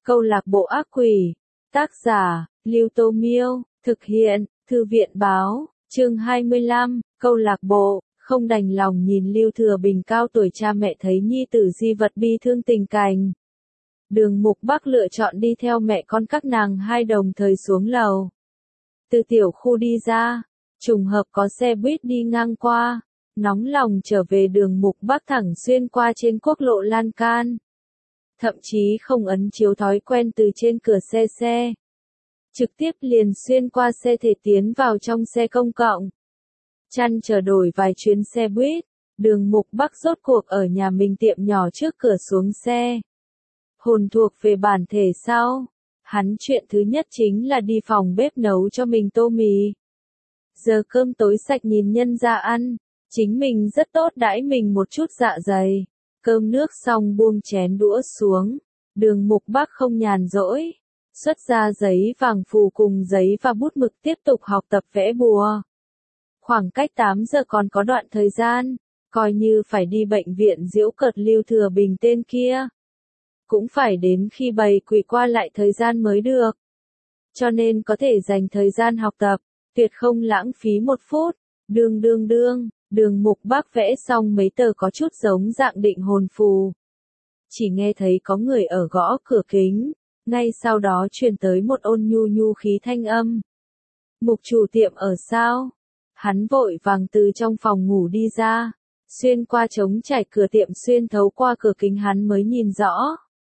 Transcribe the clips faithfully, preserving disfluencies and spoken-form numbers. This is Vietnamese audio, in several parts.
Câu lạc bộ ác quỷ. Tác giả, Lưu Tô Miêu. Thực hiện, Thư viện Báo. Chương hai mươi lăm, câu lạc bộ. Không đành lòng nhìn Lưu Thừa Bình cao tuổi cha mẹ thấy nhi tử di vật bi thương tình cảnh. Đường Mục Bắc lựa chọn đi theo mẹ con các nàng hai đồng thời xuống lầu. Từ tiểu khu đi ra, trùng hợp có xe buýt đi ngang qua, nóng lòng trở về Đường Mục Bắc thẳng xuyên qua trên quốc lộ lan can. Thậm chí không ấn chiếu thói quen từ trên cửa xe xe. Trực tiếp liền xuyên qua xe thể tiến vào trong xe công cộng. Chăn chờ đổi vài chuyến xe buýt, Đường Mục Bắc rốt cuộc ở nhà mình tiệm nhỏ trước cửa xuống xe. Hồn thuộc về bản thể sau. Hắn chuyện thứ nhất chính là đi phòng bếp nấu cho mình tô mì. Giờ cơm tối sạch nhìn nhân ra ăn, chính mình rất tốt đãi mình một chút dạ dày. Cơm nước xong buông chén đũa xuống, Đường Mục Bắc không nhàn rỗi, xuất ra giấy vàng phù cùng giấy và bút mực tiếp tục học tập vẽ bùa. Khoảng cách tám giờ còn có đoạn thời gian, coi như phải đi bệnh viện giễu cợt Lưu Thừa Bình tên kia. Cũng phải đến khi bầy quỷ qua lại thời gian mới được. Cho nên có thể dành thời gian học tập, tuyệt không lãng phí một phút. Đương đương đương, Đường Mục Bắc vẽ xong mấy tờ có chút giống dạng định hồn phù. Chỉ nghe thấy có người ở gõ cửa kính, ngay sau đó truyền tới một ôn nhu nhu khí thanh âm. Mục chủ tiệm ở sao? Hắn vội vàng từ trong phòng ngủ đi ra, xuyên qua trống trải cửa tiệm xuyên thấu qua cửa kính hắn mới nhìn rõ.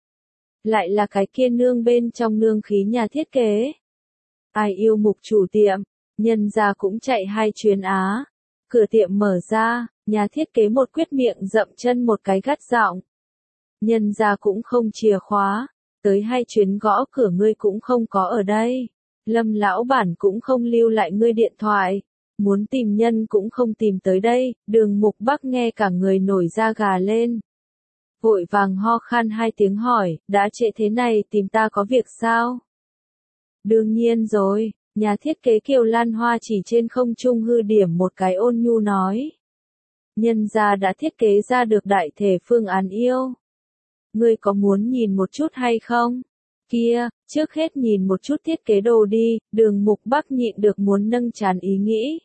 Lại là cái kia nương bên trong nương khí nhà thiết kế. Ai yêu Mục chủ tiệm, nhân ra cũng chạy hai chuyến á. Cửa tiệm mở ra, nhà thiết kế một quyết miệng dậm chân một cái gắt giọng. Nhân ra cũng không chìa khóa, tới hai chuyến gõ cửa ngươi cũng không có ở đây. Lâm lão bản cũng không lưu lại ngươi điện thoại. Muốn tìm nhân cũng không tìm tới đây. Đường Mục Bắc nghe cả người nổi da gà lên. Vội vàng ho khan hai tiếng hỏi, đã trễ thế này tìm ta có việc sao? Đương nhiên rồi, nhà thiết kế Kiều Lan Hoa chỉ trên không trung hư điểm một cái ôn nhu nói. Nhân gia đã thiết kế ra được đại thể phương án yêu. Ngươi có muốn nhìn một chút hay không? Kia, trước hết nhìn một chút thiết kế đồ đi. Đường Mục Bắc nhịn được muốn nâng trán ý nghĩ.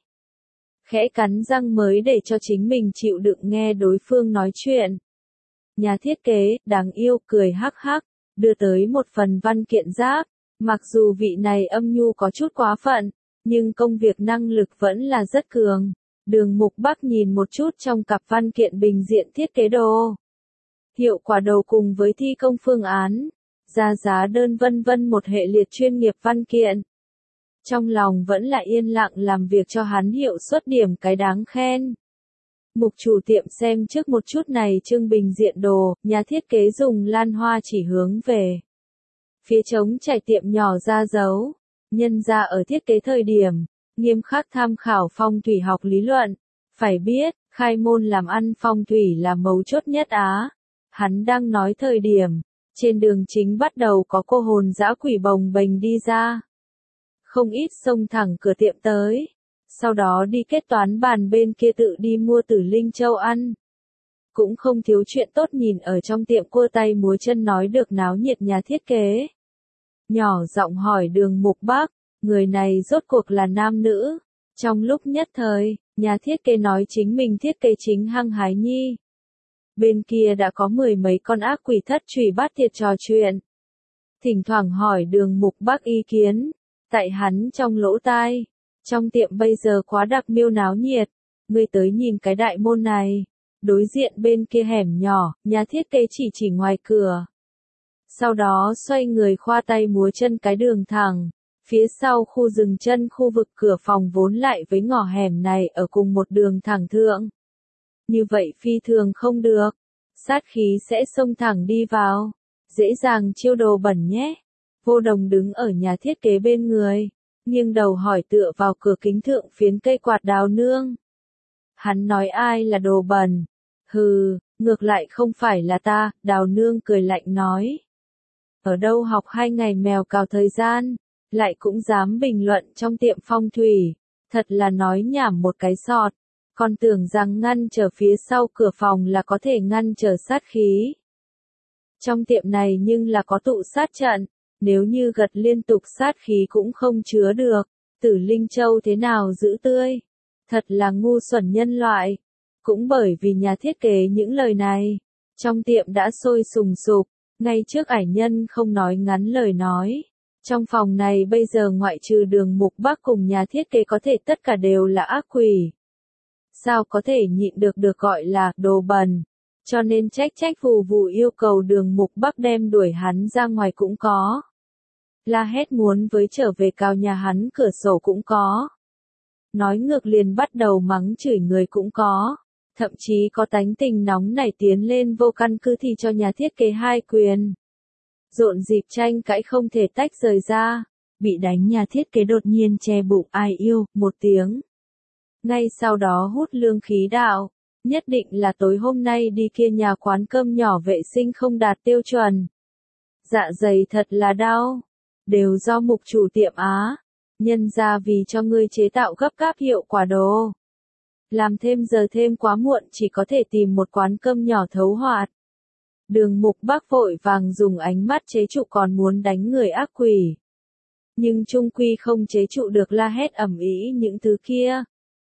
Khẽ cắn răng mới để cho chính mình chịu đựng nghe đối phương nói chuyện. Nhà thiết kế, đáng yêu, cười hắc hắc, đưa tới một phần văn kiện giáp. Mặc dù vị này âm nhu có chút quá phận, nhưng công việc năng lực vẫn là rất cường. Đường Mục Bắc nhìn một chút trong cặp văn kiện bình diện thiết kế đồ. Hiệu quả đồ cùng với thi công phương án, ra giá đơn vân vân một hệ liệt chuyên nghiệp văn kiện. Trong lòng vẫn là yên lặng làm việc cho hắn hiệu suất điểm cái đáng khen. Mục chủ tiệm xem trước một chút này trưng bình diện đồ, nhà thiết kế dùng lan hoa chỉ hướng về. Phía trống trải tiệm nhỏ ra dấu, nhân ra ở thiết kế thời điểm, nghiêm khắc tham khảo phong thủy học lý luận. Phải biết, khai môn làm ăn phong thủy là mấu chốt nhất á. Hắn đang nói thời điểm, trên đường chính bắt đầu có cô hồn dã quỷ bồng bềnh đi ra. Không ít xông thẳng cửa tiệm tới. Sau đó đi kết toán bàn bên kia tự đi mua Tử Linh Châu ăn. Cũng không thiếu chuyện tốt nhìn ở trong tiệm cua tay múa chân nói được náo nhiệt nhà thiết kế. Nhỏ giọng hỏi Đường Mục Bắc, người này rốt cuộc là nam nữ. Trong lúc nhất thời, nhà thiết kế nói chính mình thiết kế chính hăng hái nhi. Bên kia đã có mười mấy con ác quỷ thất trùy bát thiệt trò chuyện. Thỉnh thoảng hỏi Đường Mục Bắc ý kiến. Tại hắn trong lỗ tai. Trong tiệm bây giờ quá đặc miêu náo nhiệt. Ngươi tới nhìn cái đại môn này. Đối diện bên kia hẻm nhỏ, nhà thiết kế chỉ chỉ ngoài cửa. Sau đó xoay người khoa tay múa chân cái đường thẳng. Phía sau khu dừng chân khu vực cửa phòng vốn lại với ngõ hẻm này ở cùng một đường thẳng thượng. Như vậy phi thường không được. Sát khí sẽ xông thẳng đi vào. Dễ dàng chiêu đồ bẩn nhé. Vô Đồng đứng ở nhà thiết kế bên người. Nghiêng đầu hỏi tựa vào cửa kính thượng phiến cây quạt Đào nương. Hắn nói ai là đồ bẩn. Hừ, ngược lại không phải là ta, Đào nương cười lạnh nói. Ở đâu học hai ngày mèo cào thời gian, lại cũng dám bình luận trong tiệm phong thủy. Thật là nói nhảm một cái sọt. Còn tưởng rằng ngăn trở phía sau cửa phòng là có thể ngăn trở sát khí. Trong tiệm này nhưng là có tụ sát trận, nếu như gật liên tục sát khí cũng không chứa được, Tử Linh Châu thế nào giữ tươi? Thật là ngu xuẩn nhân loại. Cũng bởi vì nhà thiết kế những lời này, trong tiệm đã sôi sùng sục, ngay trước ải nhân không nói ngắn lời nói. Trong phòng này bây giờ ngoại trừ Đường Mục Bắc cùng nhà thiết kế có thể tất cả đều là ác quỷ. Sao có thể nhịn được được gọi là đồ bẩn, cho nên trách trách vù vù yêu cầu Đường Mục Bắc đem đuổi hắn ra ngoài cũng có. La hét muốn với trở về cào nhà hắn cửa sổ cũng có. Nói ngược liền bắt đầu mắng chửi người cũng có. Thậm chí có tánh tình nóng nảy tiến lên vô căn cứ thì cho nhà thiết kế hai quyền. Rộn dịp tranh cãi không thể tách rời ra. Bị đánh nhà thiết kế đột nhiên che bụng ai yêu, một tiếng. Ngay sau đó hút lương khí đạo. Nhất định là tối hôm nay đi kia nhà quán cơm nhỏ vệ sinh không đạt tiêu chuẩn. Dạ dày thật là đau. Đều do mục chủ tiệm Á. Nhân ra vì cho ngươi chế tạo gấp gáp hiệu quả đồ. Làm thêm giờ thêm quá muộn chỉ có thể tìm một quán cơm nhỏ thấu hoạt. Đường Mục Bắc vội vàng dùng ánh mắt chế trụ còn muốn đánh người ác quỷ. Nhưng trung quy không chế trụ được la hét ầm ĩ những thứ kia.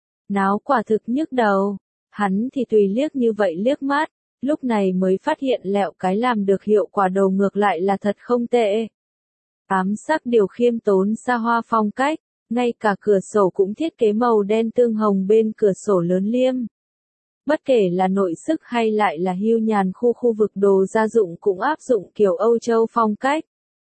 Náo quả thực nhức đầu. Hắn thì tùy liếc như vậy liếc mắt, lúc này mới phát hiện lẹo cái làm được hiệu quả đồ ngược lại là thật không tệ. Ám sắc điều khiêm tốn xa hoa phong cách, ngay cả cửa sổ cũng thiết kế màu đen tương hồng bên cửa sổ lớn liêm. Bất kể là nội sức hay lại là hưu nhàn khu khu vực đồ gia dụng cũng áp dụng kiểu Âu Châu phong cách.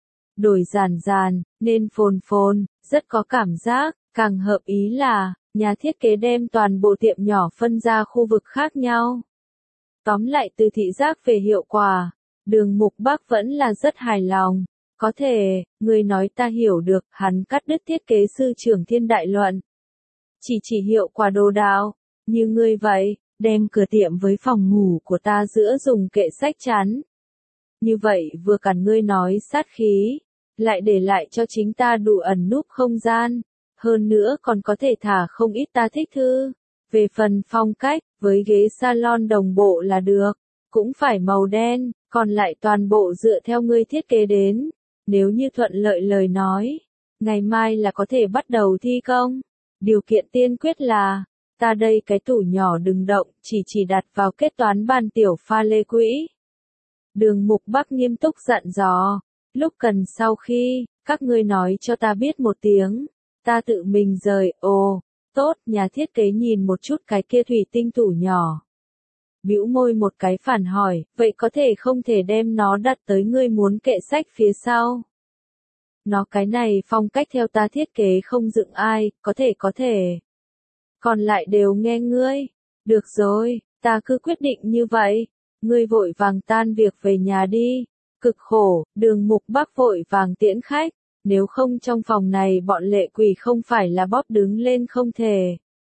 Đổi giản giản, nên phồn phồn, rất có cảm giác, càng hợp ý là, nhà thiết kế đem toàn bộ tiệm nhỏ phân ra khu vực khác nhau. Tóm lại từ thị giác về hiệu quả, Đường Mục Bắc vẫn là rất hài lòng. Có thể, người nói ta hiểu được, hắn cắt đứt thiết kế sư trưởng Thiên Đại Luận. Chỉ chỉ hiệu quả đồ đạo, như ngươi vậy, đem cửa tiệm với phòng ngủ của ta giữa dùng kệ sách chắn. Như vậy vừa cản ngươi nói sát khí, lại để lại cho chính ta đủ ẩn núp không gian, hơn nữa còn có thể thả không ít ta thích thư. Về phần phong cách, với ghế salon đồng bộ là được, cũng phải màu đen, còn lại toàn bộ dựa theo ngươi thiết kế đến. Nếu như thuận lợi lời nói, ngày mai là có thể bắt đầu thi công. Điều kiện tiên quyết là, ta đây cái tủ nhỏ đừng động, chỉ chỉ đặt vào kết toán ban tiểu pha lê quỹ. Đường Mục Bắc nghiêm túc dặn dò, lúc cần sau khi, các ngươi nói cho ta biết một tiếng, ta tự mình rời, ồ, tốt, nhà thiết kế nhìn một chút cái kia thủy tinh tủ nhỏ. Bĩu môi một cái phản hỏi, vậy có thể không thể đem nó đặt tới ngươi muốn kệ sách phía sau. Nó cái này phong cách theo ta thiết kế không dựng ai, có thể có thể. Còn lại đều nghe ngươi. Được rồi, ta cứ quyết định như vậy. Ngươi vội vàng tan việc về nhà đi. Cực khổ, Đường Mục Bắc vội vàng tiễn khách. Nếu không trong phòng này bọn lệ quỷ không phải là bóp đứng lên không thể.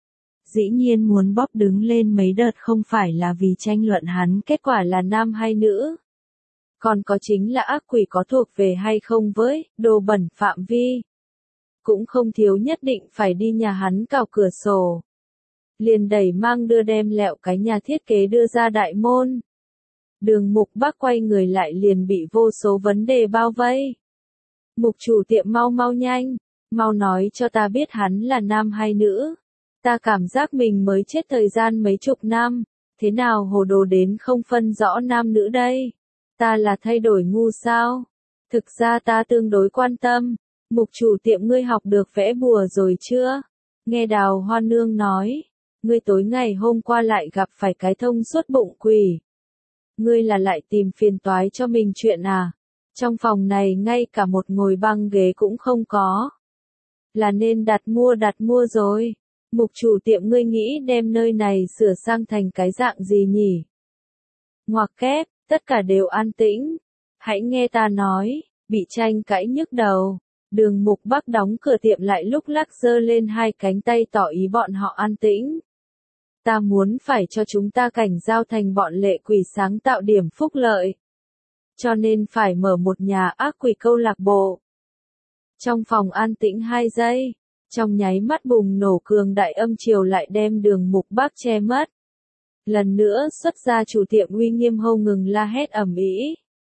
Dĩ nhiên muốn bóp đứng lên mấy đợt không phải là vì tranh luận hắn kết quả là nam hay nữ. Còn có chính là ác quỷ có thuộc về hay không với đồ bẩn phạm vi. Cũng không thiếu nhất định phải đi nhà hắn cào cửa sổ. Liền đẩy mang đưa đem lẹo cái nhà thiết kế đưa ra đại môn. Đường Mục Bắc quay người lại liền bị vô số vấn đề bao vây. Mục chủ tiệm mau mau nhanh, mau nói cho ta biết hắn là nam hay nữ. Ta cảm giác mình mới chết thời gian mấy chục năm, thế nào hồ đồ đến không phân rõ nam nữ đây? Ta là thay đổi ngu sao? Thực ra ta tương đối quan tâm, mục chủ tiệm ngươi học được vẽ bùa rồi chưa? Nghe Đào Hoa Nương nói, ngươi tối ngày hôm qua lại gặp phải cái thông suốt bụng quỷ. Ngươi là lại tìm phiền toái cho mình chuyện à? Trong phòng này ngay cả một ngồi băng ghế cũng không có. Là nên đặt mua đặt mua rồi. Mục chủ tiệm ngươi nghĩ đem nơi này sửa sang thành cái dạng gì nhỉ? Ngoặc kép, tất cả đều an tĩnh. Hãy nghe ta nói, bị tranh cãi nhức đầu. Đường Mục Bắc đóng cửa tiệm lại lúc lắc giơ lên hai cánh tay tỏ ý bọn họ an tĩnh. Ta muốn phải cho chúng ta cảnh giao thành bọn lệ quỷ sáng tạo điểm phúc lợi. Cho nên phải mở một nhà ác quỷ câu lạc bộ. Trong phòng an tĩnh hai giây. Trong nháy mắt bùng nổ cường đại âm chiều lại đem Đường Mục Bắc che mất. Lần nữa xuất ra chủ tiệm uy nghiêm hô ngừng la hét ầm ĩ.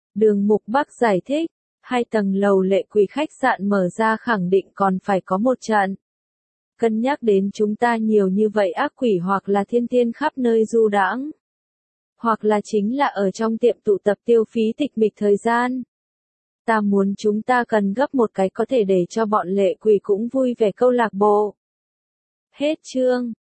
Đường Mục Bắc giải thích, hai tầng lầu lệ quỷ khách sạn mở ra khẳng định còn phải có một trận. Cân nhắc đến chúng ta nhiều như vậy ác quỷ hoặc là thiên tiên khắp nơi du đãng, hoặc là chính là ở trong tiệm tụ tập tiêu phí tịch mịch thời gian. Ta muốn chúng ta cần gấp một cái có thể để cho bọn lệ quỷ cũng vui vẻ câu lạc bộ. Hết chương.